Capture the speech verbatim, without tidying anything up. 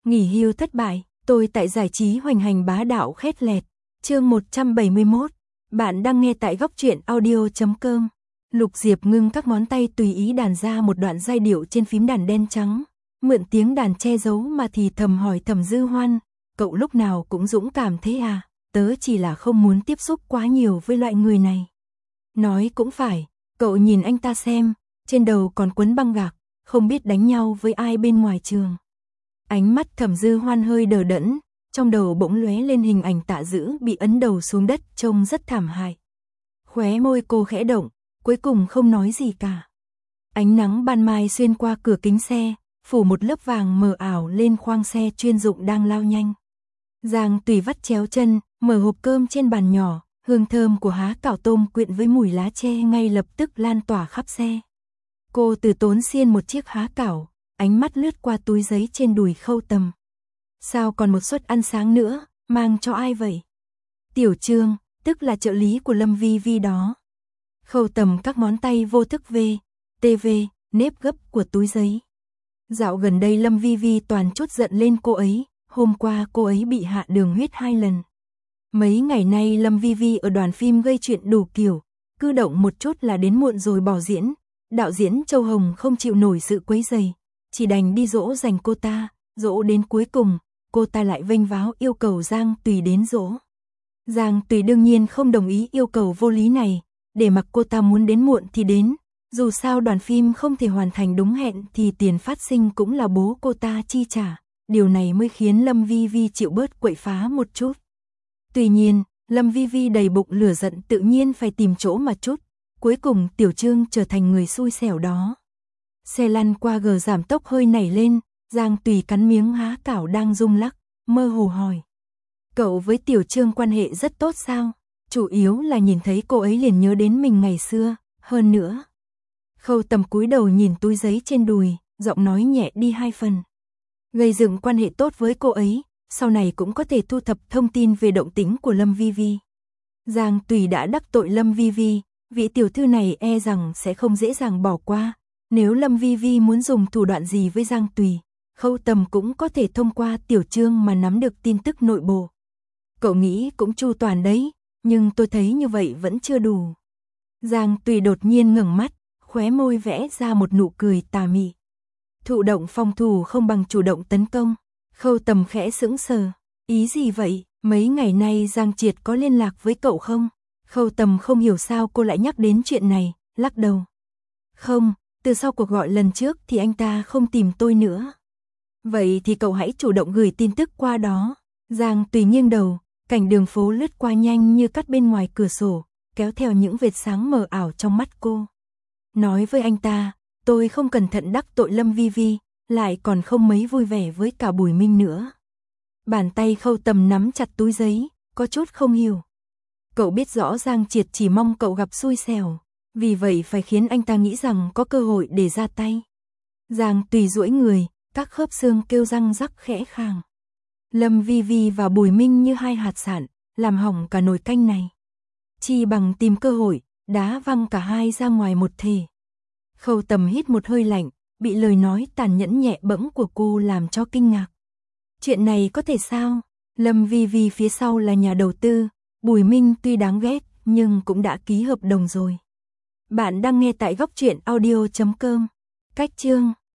Nghỉ hưu thất bại, tôi tại giải trí hoành hành bá đạo khét lẹt. Chương một trăm bảy mươi mốt. Bạn đang nghe tại góc truyện audio chấm com. Lục Diệp ngưng các ngón tay tùy ý đàn ra một đoạn giai điệu trên phím đàn đen trắng, mượn tiếng đàn che giấu mà thì thầm hỏi Thẩm Dư Hoan, cậu lúc nào cũng dũng cảm thế à? Tớ chỉ là không muốn tiếp xúc quá nhiều với loại người này. Nói cũng phải, cậu nhìn anh ta xem, trên đầu còn quấn băng gạc, không biết đánh nhau với ai bên ngoài trường. Ánh mắt Thẩm Dư Hoan hơi đờ đẫn, trong đầu bỗng lóe lên hình ảnh Tạ Dữ bị ấn đầu xuống đất trông rất thảm hại. Khóe môi cô khẽ động, cuối cùng không nói gì cả. Ánh nắng ban mai xuyên qua cửa kính xe, phủ một lớp vàng mờ ảo lên khoang xe chuyên dụng đang lao nhanh. Giang Tùy vắt chéo chân, mở hộp cơm trên bàn nhỏ, hương thơm của há cảo tôm quyện với mùi lá tre ngay lập tức lan tỏa khắp xe. Cô từ tốn xiên một chiếc há cảo, ánh mắt lướt qua túi giấy trên đùi Khâu Tầm. Sao còn một suất ăn sáng nữa, mang cho ai vậy? Tiểu Trương, tức là trợ lý của Lâm Vi Vi đó. Khâu Tầm các ngón tay vô thức về, tê vê, nếp gấp của túi giấy. Dạo gần đây Lâm Vi Vi toàn chút giận lên cô ấy, hôm qua cô ấy bị hạ đường huyết hai lần. Mấy ngày nay Lâm Vi Vi ở đoàn phim gây chuyện đủ kiểu, cứ động một chút là đến muộn rồi bỏ diễn. Đạo diễn Châu Hồng không chịu nổi sự quấy rầy, chỉ đành đi dỗ dành cô ta, dỗ đến cuối cùng, cô ta lại vênh váo yêu cầu Giang Tùy đến dỗ. Giang Tùy đương nhiên không đồng ý yêu cầu vô lý này, để mặc cô ta muốn đến muộn thì đến, dù sao đoàn phim không thể hoàn thành đúng hẹn thì tiền phát sinh cũng là bố cô ta chi trả, điều này mới khiến Lâm Vi Vi chịu bớt quậy phá một chút. Tuy nhiên, Lâm Vi Vi đầy bụng lửa giận tự nhiên phải tìm chỗ mà chút. Cuối cùng Tiểu Trương trở thành người xui xẻo đó. Xe lăn qua gờ giảm tốc hơi nảy lên, Giang Tùy cắn miếng há cảo đang rung lắc, mơ hồ hỏi. Cậu với Tiểu Trương quan hệ rất tốt sao? Chủ yếu là nhìn thấy cô ấy liền nhớ đến mình ngày xưa, hơn nữa. Khâu Tầm cúi đầu nhìn túi giấy trên đùi, giọng nói nhẹ đi hai phần. Gây dựng quan hệ tốt với cô ấy, sau này cũng có thể thu thập thông tin về động tĩnh của Lâm Vi Vi. Giang Tùy đã đắc tội Lâm Vi Vi. Vị tiểu thư này e rằng sẽ không dễ dàng bỏ qua, nếu Lâm Vi Vi muốn dùng thủ đoạn gì với Giang Tùy, Khâu Tầm cũng có thể thông qua Tiểu Trương mà nắm được tin tức nội bộ. Cậu nghĩ cũng chu toàn đấy, nhưng tôi thấy như vậy vẫn chưa đủ. Giang Tùy đột nhiên ngẩng mắt, khóe môi vẽ ra một nụ cười tà mị. Thụ động phòng thủ không bằng chủ động tấn công. Khâu Tầm khẽ sững sờ, ý gì vậy, mấy ngày nay Giang Triệt có liên lạc với cậu không? Khâu Tầm không hiểu sao cô lại nhắc đến chuyện này, lắc đầu. Không, từ sau cuộc gọi lần trước thì anh ta không tìm tôi nữa. Vậy thì cậu hãy chủ động gửi tin tức qua đó. Giang Tùy nghiêng đầu, cảnh đường phố lướt qua nhanh như cắt bên ngoài cửa sổ, kéo theo những vệt sáng mờ ảo trong mắt cô. Nói với anh ta, tôi không cẩn thận đắc tội Lâm Vi Vi, lại còn không mấy vui vẻ với cả Bùi Minh nữa. Bàn tay Khâu Tầm nắm chặt túi giấy, có chút không hiểu. Cậu biết rõ Giang Triệt chỉ mong cậu gặp xui xẻo, vì vậy phải khiến anh ta nghĩ rằng có cơ hội để ra tay. Giang Tùy duỗi người, các khớp xương kêu răng rắc khẽ khàng. Lâm Vi Vi và Bùi Minh như hai hạt sạn, làm hỏng cả nồi canh này. Chi bằng tìm cơ hội, đá văng cả hai ra ngoài một thể. Khâu Tầm hít một hơi lạnh, bị lời nói tàn nhẫn nhẹ bẫng của cô làm cho kinh ngạc. Chuyện này có thể sao? Lâm Vi Vi phía sau là nhà đầu tư. Bùi Minh tuy đáng ghét, nhưng cũng đã ký hợp đồng rồi. Bạn đang nghe tại góc truyện audio chấm com. Cách chương